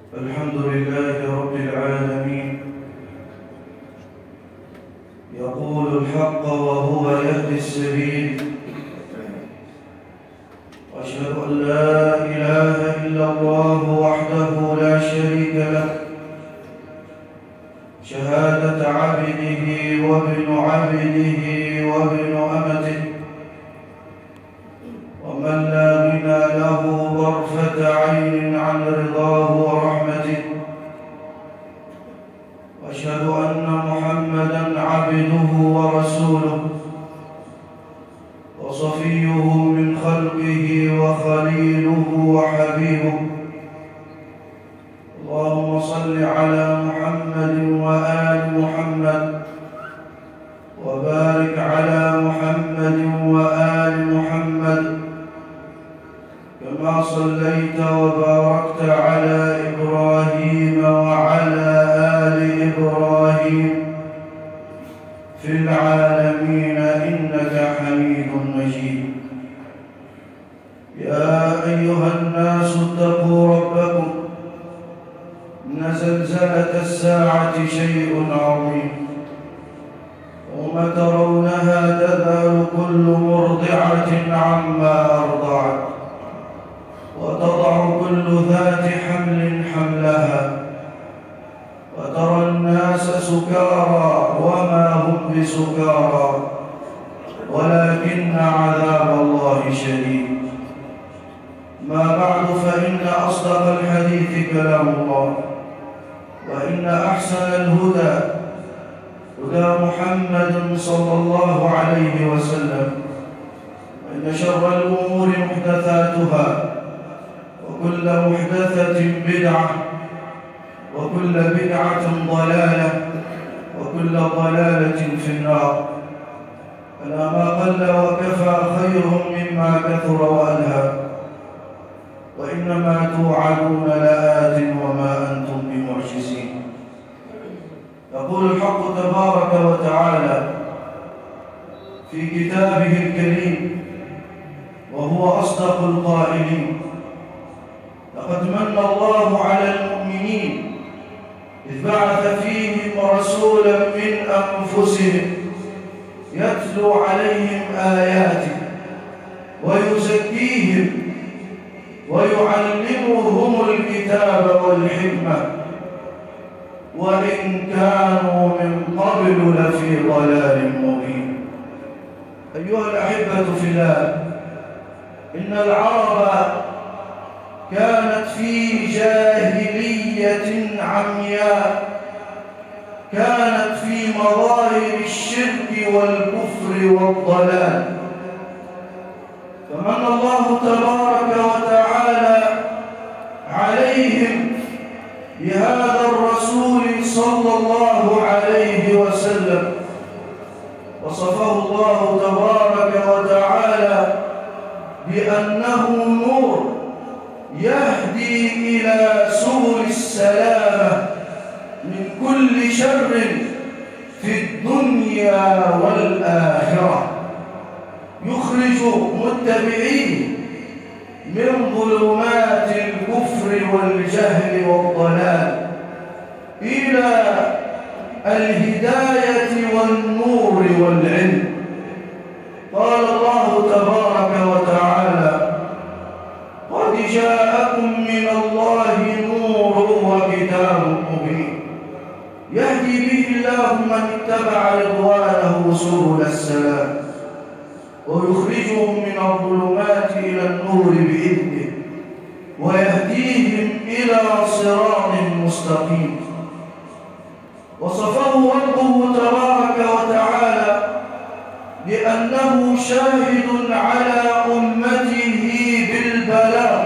الحمد لله رب العالمين، يقول الحق وهو يهدي السبيل، وأشهد أن لا إله إلا الله وحده لا شريك له، شهادة عبده وابن عبده وابن أمته، ومن لا غنى له طرفة عين عن رضاه ورحمته، وأشهد أن محمدًا عبده ورسوله وصفيه من خلقه وخليله وحبيبه. اللهم صل على محمد وآل محمد، وبارك على محمد وآل محمد، كما صليت وباركت على إبراهيم وعلى آل إبراهيم في العالمين إنك حميد مجيد. يا أيها الناس اتقوا ربكم، إن زلزلة الساعة شيء عظيم، يوم ترونها تذهل كل مرضعة عما أرضعت، وتضع كل ذات حمل حملها، وترى الناس سكارى وما هم بسكارى ولكن عذاب الله شديد. ما بعد، فإن أصدق الحديث كلام الله، وإن أحسن الهدى هدى محمد صلى الله عليه وسلم، وإن شر الأمور محدثاتها، وكل محدثة بدعة، وكل بدعة ضلالة، وكل ضلالة في النار. ألا ما قل وكفى خير مما كثر وألهى، وإنما توعدون لآت وما أنتم بمعجزين. يقول الحق تبارك وتعالى في كتابه الكريم وهو أصدق القائلين: لقد من الله على المؤمنين إذ بعث فيهم رسولا من أنفسهم يتلو عليهم آياته ويزكيهم ويعلمهم الكتاب والحكمة وإن كانوا من قبل لفي ضلال مبين. أيها الأحبة في الله، إن العرب كانت في جاهلية عمياء، كانت في مظاهر الشرك والكفر والضلال، فمن الله تبارك وتعالى عليهم بهذا الرسول صلى الله عليه وسلم، وصفه الله تبارك وتعالى بأنه نور يهدي إلى سبل السلامة من كل شر في الدنيا والآخرة، يخرج متبعيه من ظلمات الكفر والجهل والضلال إلى الهداية والنور والعلم. قال الله تبارك وتعالى: قد جاءكم من الله نور وكتاب مبين يهدي به الله من اتبع رضوانه سبل السلام، ويخرجهم من الظلمات إلى النور بإذنه، ويهديهم إلى صراط مستقيم. وصفه ربه تبارك وتعالى بأنه شاهد على أمته بالبلاغ،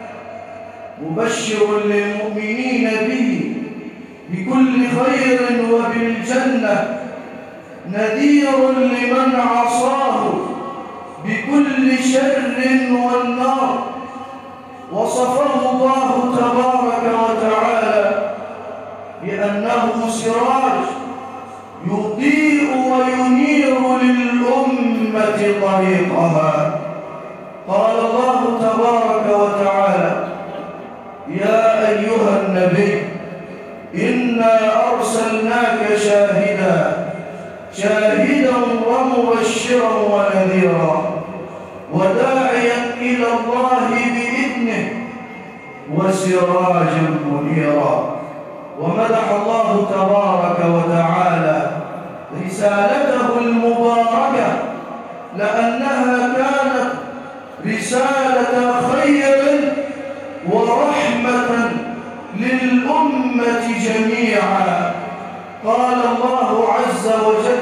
مبشر للمؤمنين به بكل خير وبالجنة، نذير لمن عصاه بكل شر والنار. وصفه الله تبارك وتعالى بأنه سراج يضيء وينير للأمة طريقها. قال الله تبارك وتعالى: يا أيها النبي أرسلناك شاهدا ومبشرا ونذيرا وداعيا إلى الله بإذنه وسراجا منيرا. ومدح الله تبارك وتعالى رسالته المباركة لأنها كانت رسالة خير ورحمة للأمة جميعا. قال الله عز وجل: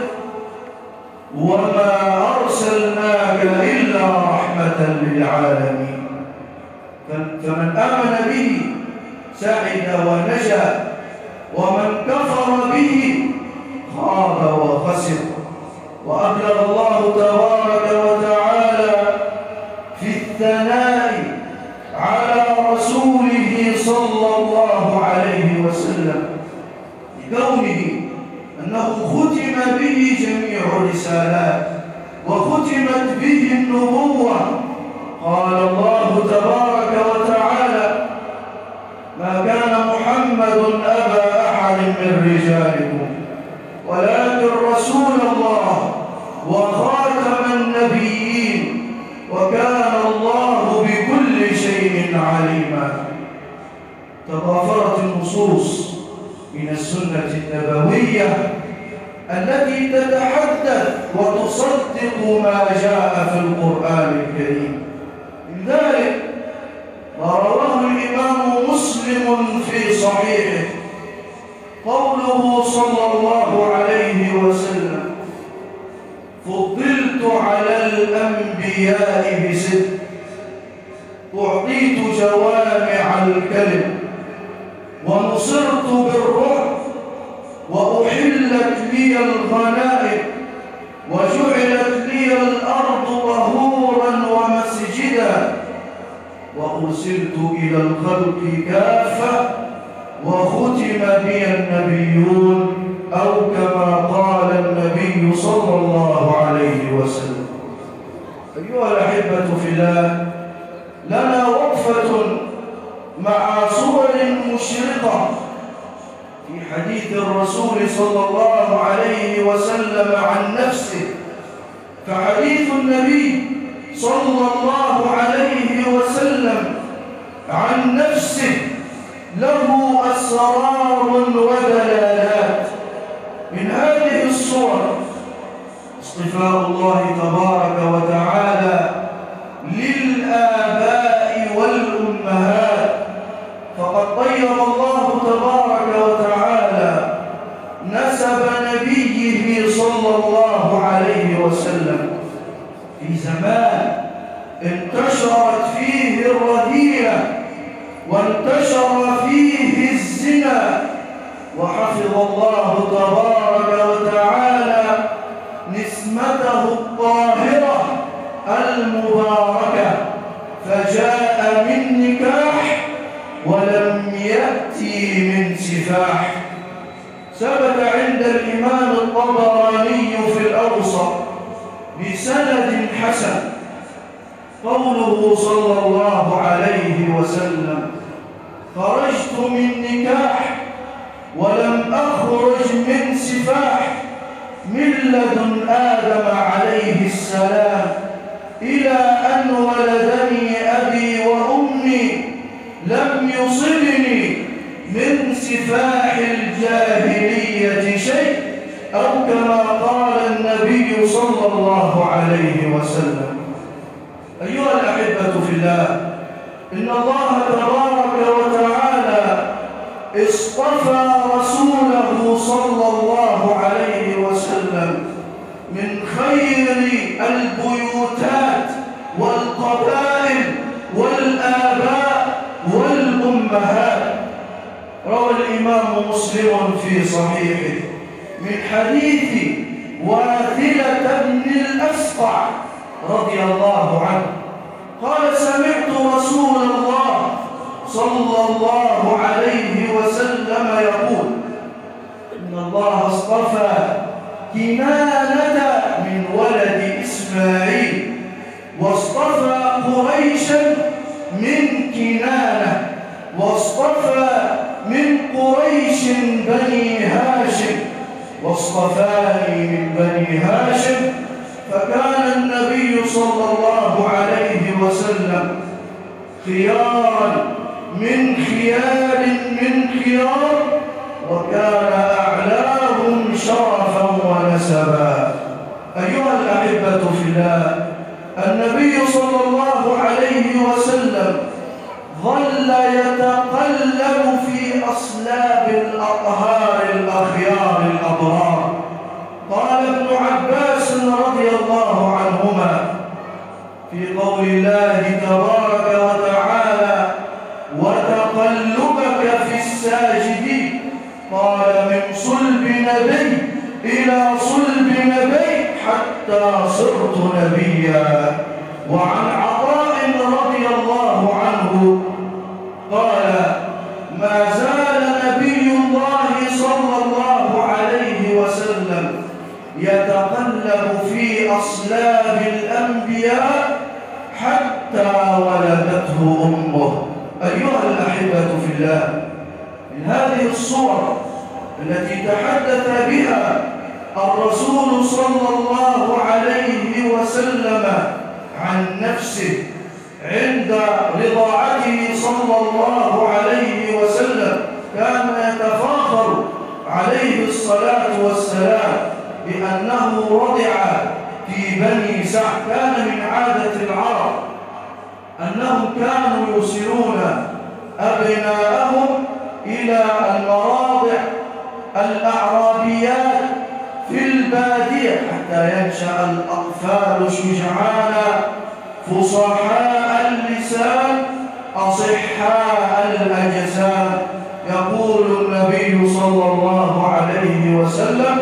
وما أرسلناك إلا رحمة للعالمين. فمن آمن به سعد ونجا، ومن كفر به خاب وخسر. وأبلغ الله تبارك وتعالى في الثناء على رسوله صلى الله عليه وسلم لكونه أنه ختم به جميع الرسالات وختمت به النبوة. قال الله تبارك وتعالى: ما كان محمد أبا أحد من رجالكم ولكن رسول الله وخاتم النبيين وكان الله بكل شيء عليما. تضافرت النصوص من السنة النبوية التي تتحدث وتصدق ما جاء في القرآن الكريم. من ذلك ما رواه الإمام مسلم في صحيحه قوله صلى الله عليه وسلم: فضلت على الأنبياء بست، أعطيت جوامع الكلم، ونصرت بالرعب، وأحلت لي الغنائم، وجعلت لي الأرض طهورا ومسجدا، وأرسلت إلى الخلق كافة، وختم بي النبيون، أو كما قال النبي صلى الله عليه وسلم. أيها الأحبة في الله، لنا وقفة مع صور مشرقة في حديث الرسول صلى الله عليه وسلم عن نفسه. فحديث النبي صلى الله عليه وسلم عن نفسه له أسرار ودلالات. من هذه الصور اصطفاء الله تبارك وتعالى للآباء والأمهات، فقد طيب الله تبارك وتعالى نسب نبيه صلى الله عليه وسلم في زمان انتشرت فيه الرذيلة وانتشر فيه الزنا، وحفظ الله تبارك وتعالى نسمته الطاهرة المباركة، فجاء من نكاح ولم يأتي من سفاح. ثبت عند الإمام الطبراني في الأوسط بسند حسن قوله صلى الله عليه وسلم: خرجت من نكاح ولم أخرج من سفاح، من لدن آدم عليه السلام إلى أن ولدني أبي وأمي، لم يصبني من سفاح الجاهلية شيء، أو كما قال النبي صلى الله عليه وسلم. أيها الأحبة في الله، إن الله تبارك وتعالى اصطفى رسوله صلى الله عليه وسلم من خير البيوتات والقبائل والآباء والأمهات. روى الإمام مسلم في صحيحه من حديث واثلة بن الأسقع رضي الله عنه قال: سمعت رسول الله صلى الله عليه وسلم يقول: إن الله اصطفى كنانة من ولد إسماعيل، واصطفى قريشا من كنانة، واصطفى من قريش بني هاشم، واصطفاني من بني هاشم. فكان النبي صلى الله عليه وسلم خيارا من خيار، وكان أعلاهم شرفا ونسبا. أيها الأحبة في الله، النبي صلى الله عليه وسلم ظل يتقلب في أصلاب الأطهار الأخيار الأبرار. قال ابن عباس رضي الله عنهما في قول الله تبارك وتعالى: وتقلبك في الساجدين، قال: من صلب نبي إلى صلب نبي حتى صرت نبيا. وعن عطاء رضي الله عنه قال: ما زال نبي الله صلى الله عليه وسلم يتقلب في أصلاب الأنبياء حتى ولدته أمه. أيها الأحبة في الله، من هذه الصور التي تحدث بها الرسول صلى الله عليه وسلم عن نفسه عند رضاعته صلى الله عليه وسلم، كان يتفاخر عليه الصلاة والسلام بأنه رضع في بني سعد. كان من عادة العرب أنهم كانوا يوصلون أبناءهم إلى المراضع الأعرابيات في البادية حتى ينشأ الأطفال شجعانا فصحاء اللسان أصحاء الأجسام. يقول النبي صلى الله عليه وسلم: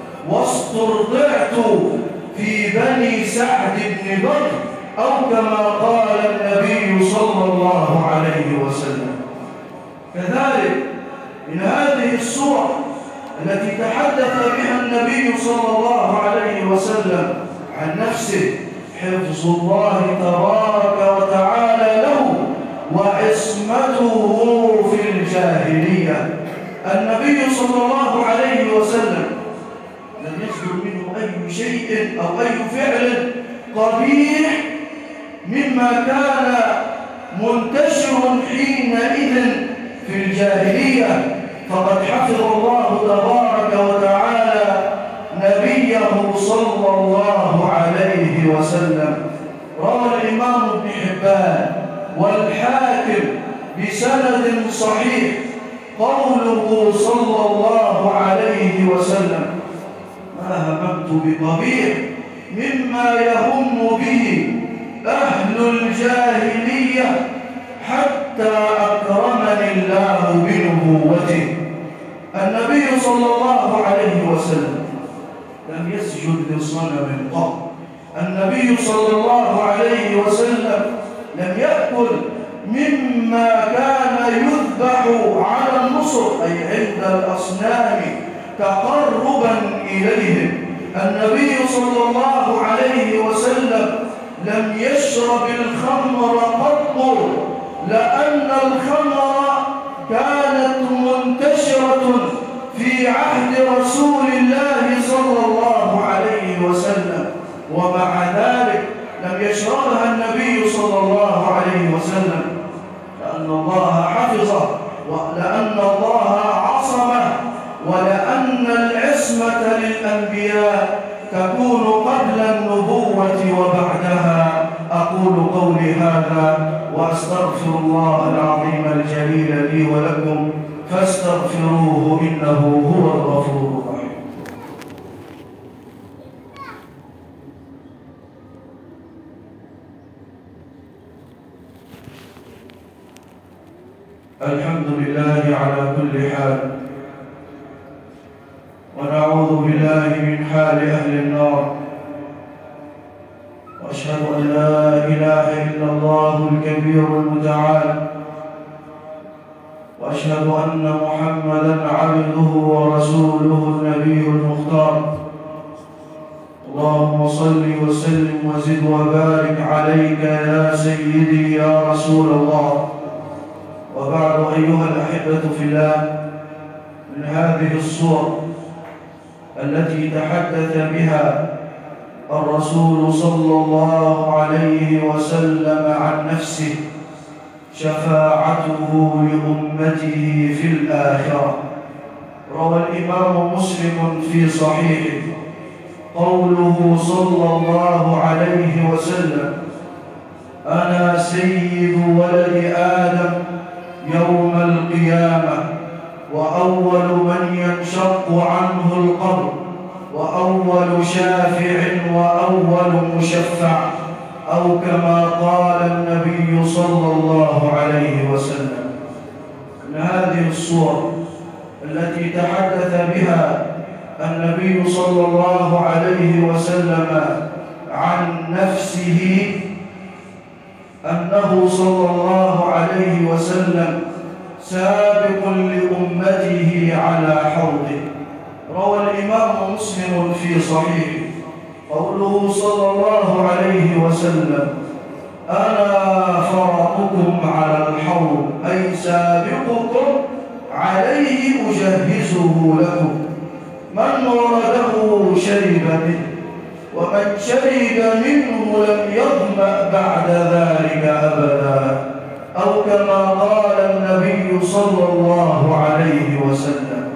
واسترضعت في بني سعد بن بكر، أو كما قال النبي صلى الله عليه وسلم. كذلك من هذه الصور التي تحدث بها النبي صلى الله عليه وسلم عن نفسه حفظ الله تبارك وتعالى له وعصمته في الجاهلية. النبي صلى الله عليه وسلم لم يصدر منه أي شيء أو أي فعل قبيح مما كان منتشر حينئذ في الجاهلية، فقد حفظ الله تبارك وتعالى نبيه صلى الله عليه وسلم. روى الإمام ابن حبان والحاكم بسند صحيح قوله صلى الله عليه وسلم: ما هممت بقبيح مما يهم به أهل الجاهلية حتى أكرمني الله بنبوته. النبي صلى الله عليه وسلم لم يسجد لصنم قط. النبي صلى الله عليه وسلم لم يأكل مما كان يذبح على النصر، أي عند الأصنام، تقربا إليهم. النبي صلى الله عليه وسلم لم يشرب الخمر قط، لأن الخمر كانت منتشرة في عهد رسول الله صلى الله عليه وسلم، ومع ذلك لم يشربها النبي صلى الله عليه وسلم، لأن الله حفظه، ولأن الله عصمه، ولأن العصمة للأنبياء تكون قبل النبوة وبعدها. أقول قولي هذا وأستغفر الله العظيم الجليل لي ولكم، فاستغفروه إنه هو الغفور الرحيم. الحمد لله على كل حال، ونعوذ بالله من حال أهل النار، وأشهد أن لا إله إلا الله الكبير المتعال، وأشهد أن محمدًا عبده ورسوله النبي المختار. اللهم صل وسلم وزد وبارك عليك يا سيدي يا رسول الله. وبعد، أيها الأحبة في الله، من هذه الصور التي تحدث بها الرسول صلى الله عليه وسلم عن نفسه شفاعته لأمته في الآخرة. روى الإمام مسلم في صحيحه قوله صلى الله عليه وسلم: أنا سيد ولد آدم يوم القيامة، وأول من ينشق عنه القبر، وأول شافع وأول مشفع، أو كما قال النبي صلى الله عليه وسلم. من هذه الصور التي تحدث بها النبي صلى الله عليه وسلم عن نفسه أنه صلى الله عليه وسلم سابق لأمته على حوضه. روى الإمام مسلم في صحيحه قوله صلى الله عليه وسلم: أنا فرطكم على الحوض، أي سابقكم عليه أجهزه لكم، من ورده شرب منه، ومن شرب منه لم يظمأ بعد ذلك أبدا، أو كما قال النبي صلى الله عليه وسلم.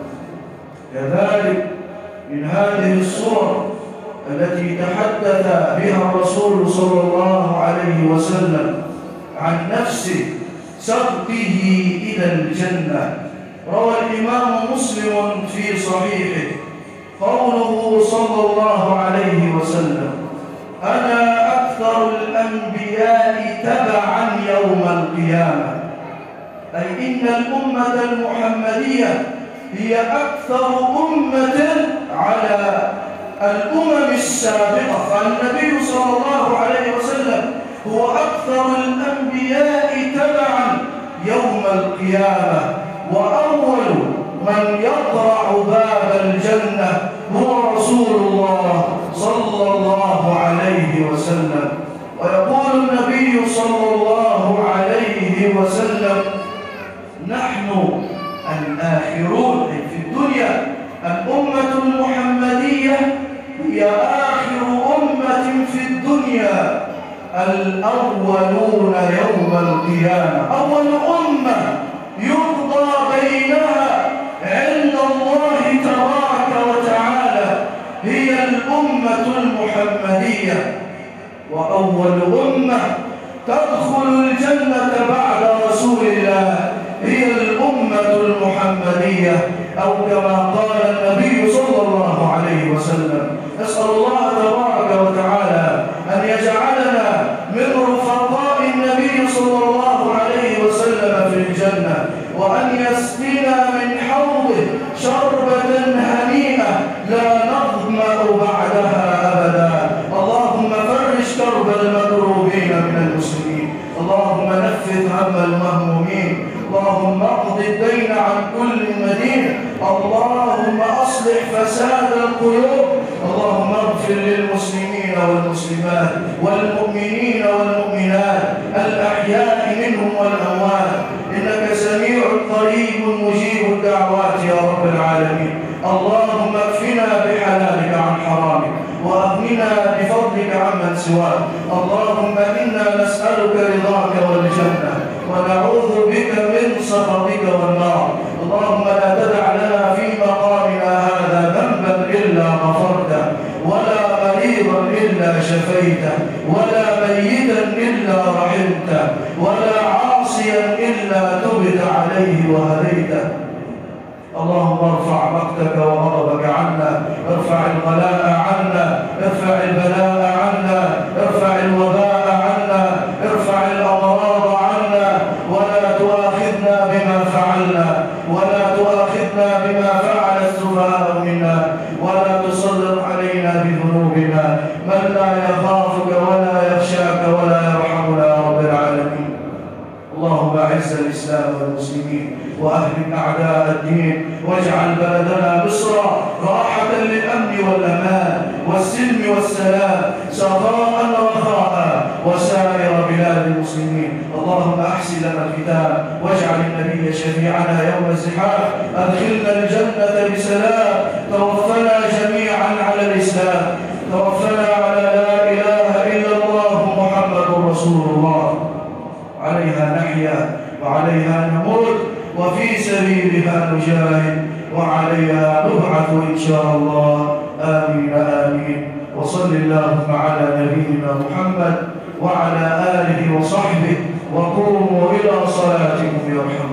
كذلك من هذه الصور التي تحدث بها الرسول صلى الله عليه وسلم عن نفسه سبقه إلى الجنة. روى الإمام مسلم في صحيحه قوله صلى الله عليه وسلم: أنا أكثر الأنبياء تبعا يوم القيامة، أي إن الأمة المحمدية هي أكثر أمة على الأمم السابقة، فالنبي صلى الله عليه وسلم هو أكثر الأنبياء تبعا يوم القيامة، وأول من يقرع باب الجنة هو رسول الله صلى الله عليه وسلم. ويقول النبي صلى الله عليه وسلم: نحن الآخرون، أي في الدنيا الأمة المحمدية هي آخر أمة في الدنيا، الأولون يوم القيامة، أول أمة يقضى بينها عند الله تبارك وتعالى هي الأمة المحمدية، وأول أمة تدخل الجنة بعد رسول الله هي الأمة المحمدية، أو كما قال النبي صلى الله عليه وسلم. نسأل الله تبارك وتعالى أن يجعلنا من رفقاء النبي صلى الله عليه وسلم في الجنة، وأن يسقينا من حوضه شربة هنيئة لا نظمأ بعدها أبدا. اللهم فرج كرب المكروبين من المسلمين، اللهم نفذ هم المهمومين، اللهم اقض الدين عن كل مدين، اللهم أصلح فساد القلوب، اللهم اغفر للمسلمين والمسلمات والمؤمنين والمؤمنات الأحياء منهم والأموات، إنك سميع قريب مجيب الدعوات يا رب العالمين. اللهم اكفنا بحلالك عن حرامك، وأغننا بفضلك عمن سواك. اللهم إنا نسألك رضاك والجنة، ونعوذ بك من سخطك والنار. اللهم لا تدع لنا في مقامنا هذا ذنبا إلا غفرته، ولا مريضا إلا شفيته، ولا ميتا إلا رحمته، ولا عاصيا إلا تبت عليه وهديته. اللهم ارفع مقتك وغضبك عنا، ارفع الغلاء عنا، ارفع البلاء عنا، ارفع الوباء عنا، ارفع الأمراض عنا، ولا تؤاخذنا بما فعلنا، ولا تؤاخذنا بما فعل السفهاء منا، ولا تسلط علينا بذنوبنا من لا يخافك ولا يخشاك ولا يرحمنا يا رب العالمين. اللهم اعز الإسلام والمسلمين وأهلك أعداء الدين، واجعل بلدنا مصر راحة للأمن والأمان والسلم والسلام، سخاء رخاء وسائر بلاد المسلمين. اللهم أحسن لنا الختام، واجعل النبي شفيعنا يوم الزحام، أدخلنا الجنة بسلام، توفنا جميعا سبيلها نجاهد وعليها نبعث إن شاء الله. آمين آمين. وصل اللهم على نبينا محمد وعلى آله وصحبه، وقوموا إلى صلاتكم يرحمكم.